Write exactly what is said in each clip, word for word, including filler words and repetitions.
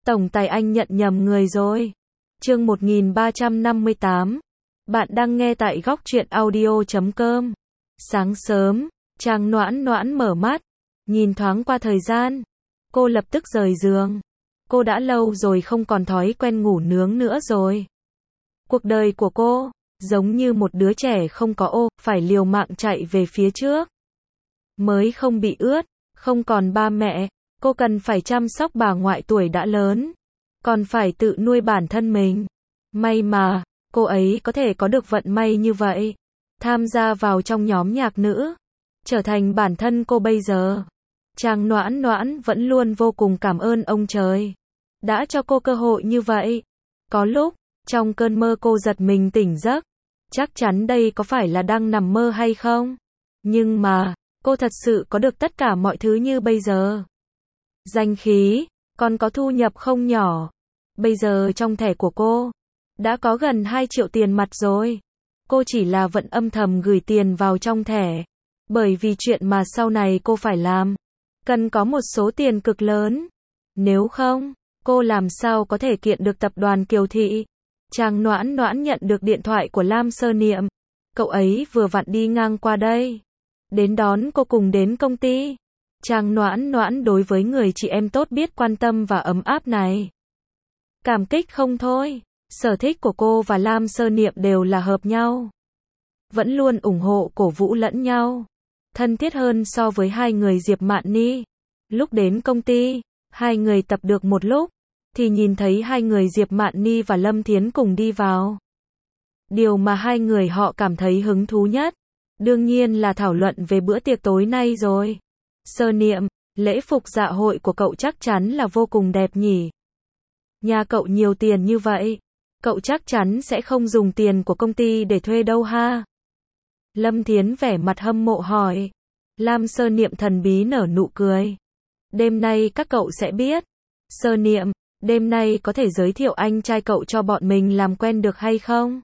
Tổng tài anh nhận nhầm người rồi. Chương một nghìn ba trăm năm mươi tám. Bạn đang nghe tại góc truyện audio chấm com. Sáng sớm, Trang Noãn Noãn mở mắt, nhìn thoáng qua thời gian. Cô lập tức rời giường. Cô đã lâu rồi không còn thói quen ngủ nướng nữa rồi. Cuộc đời của cô, giống như một đứa trẻ không có ô, phải liều mạng chạy về phía trước. Mới không bị ướt, không còn ba mẹ, cô cần phải chăm sóc bà ngoại tuổi đã lớn, còn phải tự nuôi bản thân mình. May mà, cô ấy có thể có được vận may như vậy, tham gia vào trong nhóm nhạc nữ, trở thành bản thân cô bây giờ. Trang Noãn Noãn vẫn luôn vô cùng cảm ơn ông trời, đã cho cô cơ hội như vậy. Có lúc, trong cơn mơ cô giật mình tỉnh giấc, chắc chắn đây có phải là đang nằm mơ hay không? Nhưng mà, cô thật sự có được tất cả mọi thứ như bây giờ. Danh khí, còn có thu nhập không nhỏ. Bây giờ trong thẻ của cô, đã có gần hai triệu tiền mặt rồi. Cô chỉ là vẫn âm thầm gửi tiền vào trong thẻ. Bởi vì chuyện mà sau này cô phải làm, cần có một số tiền cực lớn. Nếu không, cô làm sao có thể kiện được tập đoàn Kiều Thị. Trang Noãn Noãn nhận được điện thoại của Lam Sơ Niệm. Cậu ấy vừa vặn đi ngang qua đây, đến đón cô cùng đến công ty. Trang Noãn Noãn đối với người chị em tốt biết quan tâm và ấm áp này, cảm kích không thôi. Sở thích của cô và Lam Sơ Niệm đều là hợp nhau, vẫn luôn ủng hộ cổ vũ lẫn nhau, thân thiết hơn so với hai người Diệp Mạn Ni. Lúc đến công ty, hai người tập được một lúc, thì nhìn thấy hai người Diệp Mạn Ni và Lâm Thiến cùng đi vào. Điều mà hai người họ cảm thấy hứng thú nhất, đương nhiên là thảo luận về bữa tiệc tối nay rồi. Sơ Niệm, lễ phục dạ hội của cậu chắc chắn là vô cùng đẹp nhỉ. Nhà cậu nhiều tiền như vậy, cậu chắc chắn sẽ không dùng tiền của công ty để thuê đâu ha? Lâm Thiến vẻ mặt hâm mộ hỏi. Lam Sơ Niệm thần bí nở nụ cười. Đêm nay các cậu sẽ biết. Sơ Niệm, đêm nay có thể giới thiệu anh trai cậu cho bọn mình làm quen được hay không?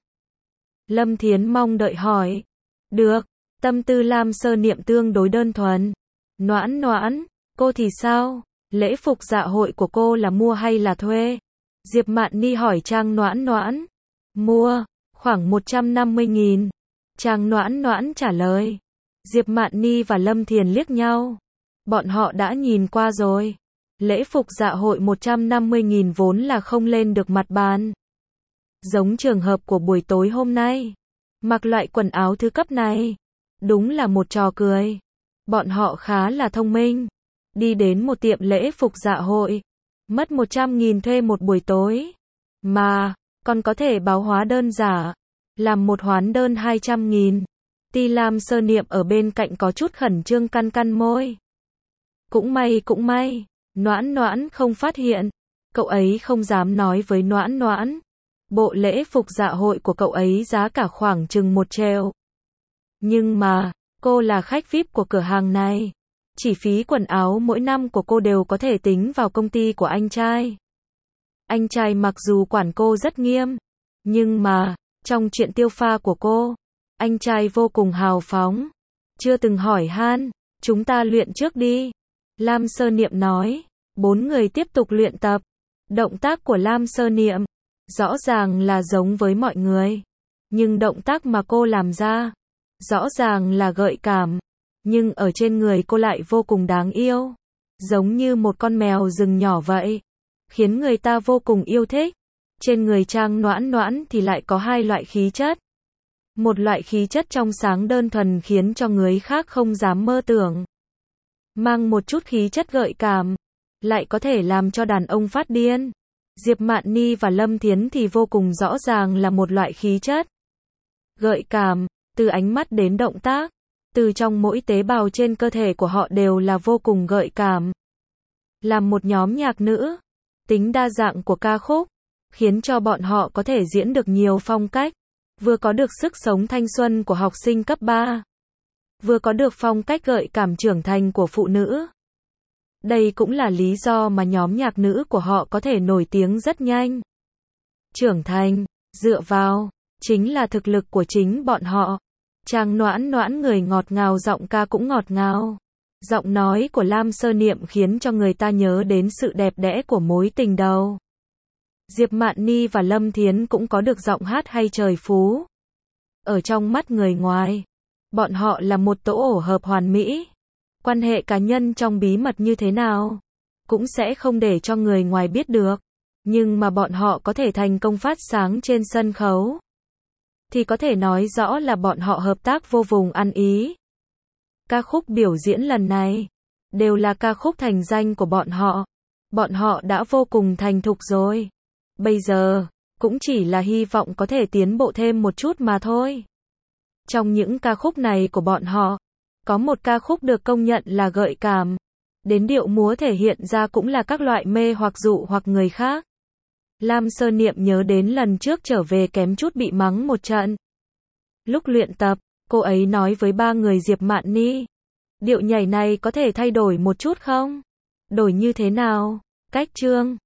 Lâm Thiến mong đợi hỏi. Được, tâm tư Lam Sơ Niệm tương đối đơn thuần. Noãn Noãn, cô thì sao? Lễ phục dạ hội của cô là mua hay là thuê? Diệp Mạn Ni hỏi Trang Noãn Noãn. Mua, khoảng một trăm năm mươi nghìn. Trang Noãn Noãn trả lời. Diệp Mạn Ni và Lâm Thiền liếc nhau. Bọn họ đã nhìn qua rồi. Lễ phục dạ hội một trăm năm mươi nghìn vốn là không lên được mặt bàn. Giống trường hợp của buổi tối hôm nay, mặc loại quần áo thứ cấp này, đúng là một trò cười. Bọn họ khá là thông minh. Đi đến một tiệm lễ phục dạ hội, mất một trăm nghìn thuê một buổi tối. Mà, còn có thể báo hóa đơn giả, làm một hoán đơn hai trăm nghìn. Ti Lam Sơ Niệm ở bên cạnh có chút khẩn trương căn căn môi. Cũng may cũng may, Noãn Noãn không phát hiện. Cậu ấy không dám nói với Noãn Noãn. Bộ lễ phục dạ hội của cậu ấy giá cả khoảng chừng một triệu. Nhưng mà, cô là khách vi ai pi của cửa hàng này. Chi phí quần áo mỗi năm của cô đều có thể tính vào công ty của anh trai. Anh trai mặc dù quản cô rất nghiêm, nhưng mà, trong chuyện tiêu pha của cô, anh trai vô cùng hào phóng. Chưa từng hỏi han, chúng ta luyện trước đi. Lam Sơ Niệm nói. Bốn người tiếp tục luyện tập. Động tác của Lam Sơ Niệm, rõ ràng là giống với mọi người. Nhưng động tác mà cô làm ra, rõ ràng là gợi cảm. Nhưng ở trên người cô lại vô cùng đáng yêu. Giống như một con mèo rừng nhỏ vậy. Khiến người ta vô cùng yêu thích. Trên người Trang Noãn Noãn thì lại có hai loại khí chất. Một loại khí chất trong sáng đơn thuần khiến cho người khác không dám mơ tưởng. Mang một chút khí chất gợi cảm, lại có thể làm cho đàn ông phát điên. Diệp Mạn Ni và Lâm Thiến thì vô cùng rõ ràng là một loại khí chất gợi cảm, từ ánh mắt đến động tác, từ trong mỗi tế bào trên cơ thể của họ đều là vô cùng gợi cảm. Làm một nhóm nhạc nữ, tính đa dạng của ca khúc, khiến cho bọn họ có thể diễn được nhiều phong cách, vừa có được sức sống thanh xuân của học sinh cấp ba, vừa có được phong cách gợi cảm trưởng thành của phụ nữ. Đây cũng là lý do mà nhóm nhạc nữ của họ có thể nổi tiếng rất nhanh. Trưởng thành, dựa vào, chính là thực lực của chính bọn họ. Trang Noãn Noãn người ngọt ngào giọng ca cũng ngọt ngào. Giọng nói của Lam Sơ Niệm khiến cho người ta nhớ đến sự đẹp đẽ của mối tình đầu. Diệp Mạn Ni và Lâm Thiến cũng có được giọng hát hay trời phú. Ở trong mắt người ngoài, bọn họ là một tổ ổ hợp hoàn mỹ. Quan hệ cá nhân trong bí mật như thế nào, cũng sẽ không để cho người ngoài biết được. Nhưng mà bọn họ có thể thành công phát sáng trên sân khấu, thì có thể nói rõ là bọn họ hợp tác vô cùng ăn ý. Ca khúc biểu diễn lần này, đều là ca khúc thành danh của bọn họ. Bọn họ đã vô cùng thành thục rồi. Bây giờ, cũng chỉ là hy vọng có thể tiến bộ thêm một chút mà thôi. Trong những ca khúc này của bọn họ, có một ca khúc được công nhận là gợi cảm. Đến điệu múa thể hiện ra cũng là các loại mê hoặc dụ hoặc người khác. Lam Sơ Niệm nhớ đến lần trước trở về kém chút bị mắng một trận. Lúc luyện tập, cô ấy nói với ba người Diệp Mạn Ni, điệu nhảy này có thể thay đổi một chút không? Đổi như thế nào? Cách chương